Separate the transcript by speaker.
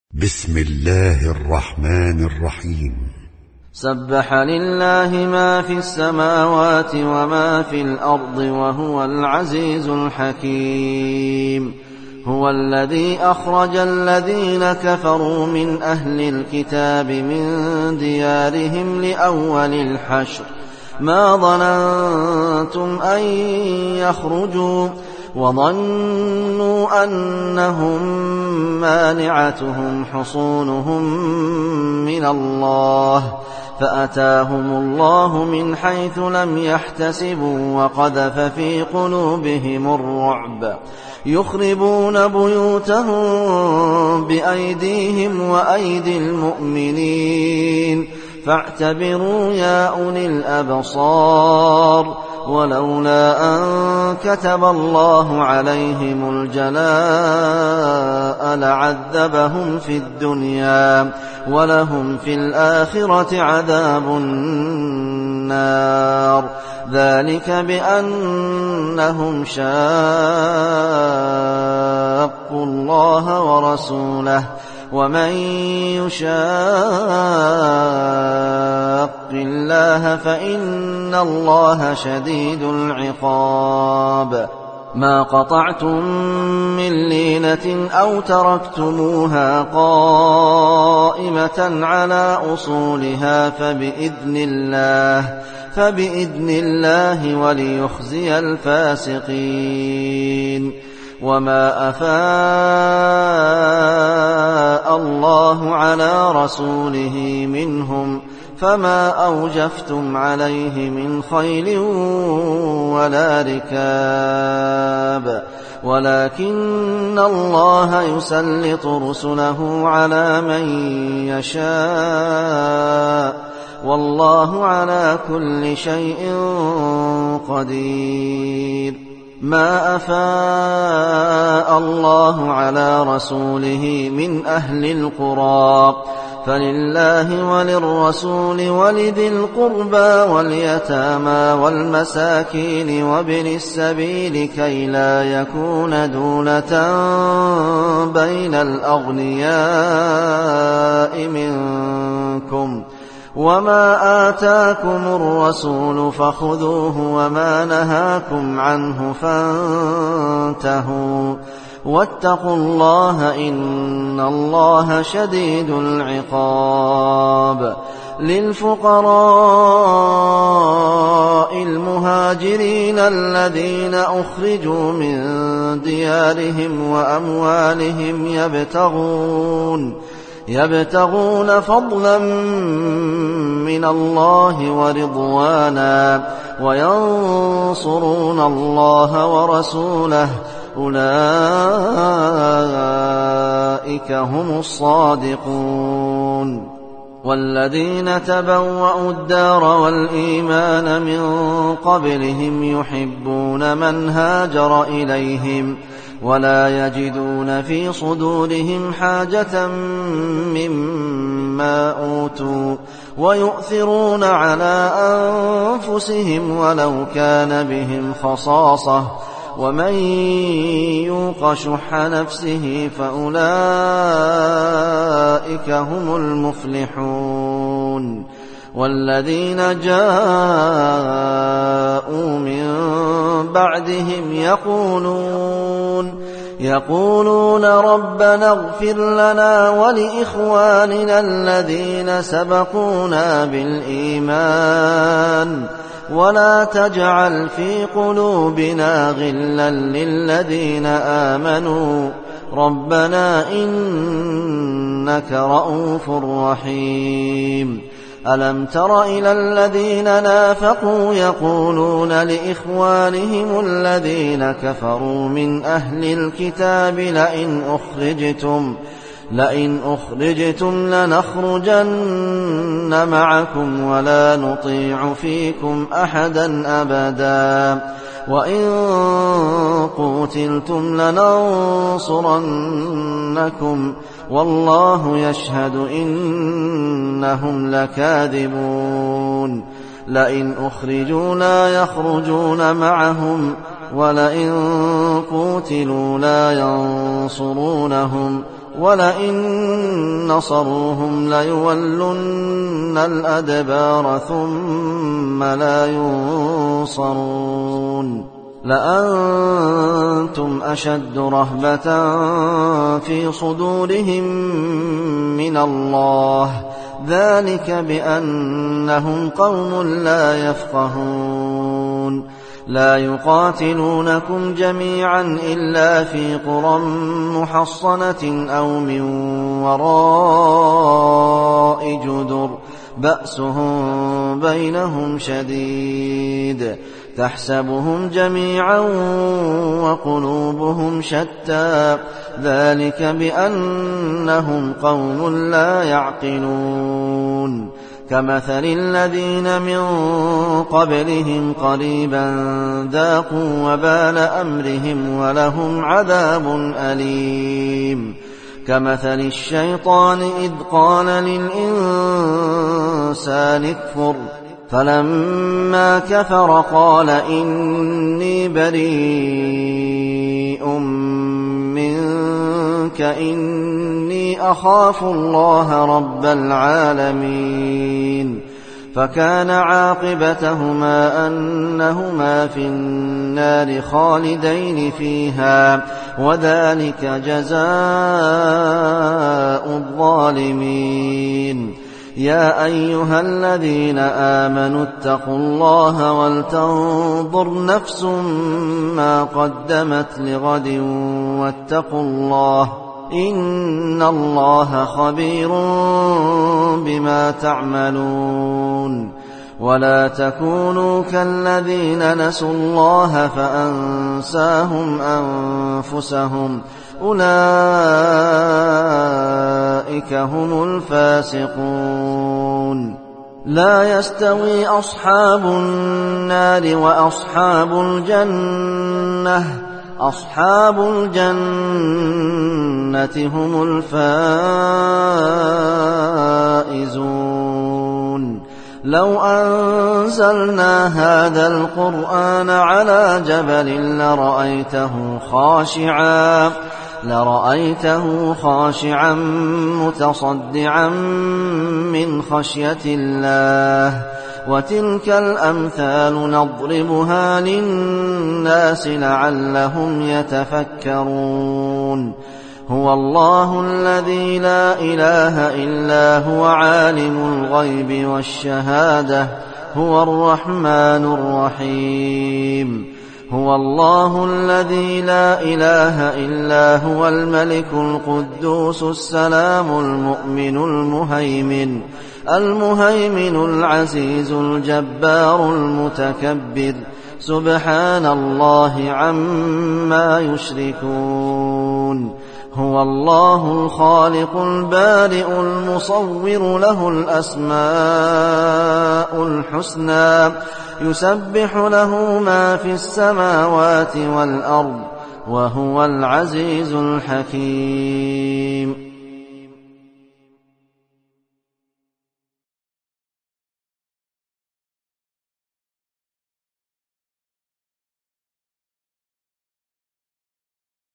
Speaker 1: بسم الله الرحمن الرحيم.
Speaker 2: سبح لله ما في السماوات وما في الأرض وهو العزيز الحكيم. هو الذي أخرج الذين كفروا من أهل الكتاب من ديارهم لأول الحشر ما ظننتم أن يخرجوا وظنوا أنهم مانعتهم حصونهم من الله فأتاهم الله من حيث لم يحتسبوا وقذف في قلوبهم الرعب يخربون بيوتهم بأيديهم وأيدي المؤمنين فاعتبروا يا أولي الأبصار ولولا أن كتب الله عليهم الجلاء لعذبهم في الدنيا ولهم في الآخرة عذاب النار ذلك بأنهم شاقوا الله ورسوله ومن يشاق الله فإن الله شديد العقاب. ما قطعتم من لينة أو تركتموها قائمة على أصولها فبإذن الله وليخزي الفاسقين. وما أفاء الله على رسوله منهم فما أوجفتم عليه من خيل ولا ركاب ولكن الله يسلط رسله على من يشاء والله على كل شيء قدير. ما أفاء الله على رسوله من أهل القرى فلله وللرسول ولذي القربى واليتامى والمساكين وابن السبيل كي لا يكون دولة بين الأغنياء منكم وما آتاكم الرسول فخذوه وما نهاكم عنه فانتهوا واتقوا الله إن الله شديد العقاب. للفقراء المهاجرين الذين أخرجوا من ديارهم وأموالهم يبتغون فضلا من الله ورضوانا وينصرون الله ورسوله أولئك هم الصادقون. والذين تبوأوا الدار والإيمان من قبلهم يحبون من هاجر إليهم ولا يجدون في صدورهم حاجة مما أوتوا ويؤثرون على أنفسهم ولو كان بهم خصاصة ومن يوق شح نفسه فأولئك هم المفلحون. والذين جاءوا من بعدهم يقولون ربنا اغفر لنا ولإخواننا الذين سبقونا بالإيمان ولا تجعل في قلوبنا غلا للذين آمنوا ربنا إنك رءوف رحيم. ألم تر إلى الذين نافقوا يقولون لإخوانهم الذين كفروا من أهل الكتاب لئن أخرجتم لنخرجن معكم ولا نطيع فيكم أحدا أبدا وإن قوتلتم لننصرنكم والله يشهد إنهم لكاذبون. لئن أخرجوا لا يخرجون معهم ولئن قوتلوا لا ينصرونهم ولئن نصروهم ليولن الأدبار ثم لا ينصرون لأنتم أشد رهبة في صدورهم من الله ذلك بأنهم قوم لا يفقهون لا يقاتلونكم جميعا إلا في قرى محصنة أو من وراء جدر بأسهم بينهم شديد تحسبهم جميعا وقلوبهم شتى ذلك بأنهم قوم لا يعقلون كمثل الذين من قبلهم قريبا ذاقوا وبال أمرهم ولهم عذاب أليم كمثل الشيطان إذ قال للإنسان اكفر فلما كفر قال إني بريء منك إني أخاف الله رب العالمين فكان عاقبتهما أنهما في النار خالدين فيها وذلك جزاء الظالمين يا أيها الذين آمنوا اتقوا الله ولتنظر نفس ما قدمت لغد واتقوا الله إن الله خبير بما تعملون ولا تكونوا كالذين نسوا الله فأنساهم أنفسهم أولئك هم الفاسقون لا يستوي أصحاب النار وأصحاب الجنة أصحاب الجنة هم الفائزون لو أنزلنا هذا القرآن على جبل لرأيته خاشعا متصدعا من خشية الله وتلك الأمثال نضربها للناس لعلهم يتفكرون هو الله الذي لا إله إلا هو عالم الغيب والشهادة هو الرحمن الرحيم هو الله الذي لا إله إلا هو الملك القدوس السلام المؤمن المهيمن العزيز الجبار المتكبر سبحان الله عما يشركون هو الله الخالق البارئ المصور له الأسماء الحسنى يسبح له ما في السماوات والأرض وهو العزيز الحكيم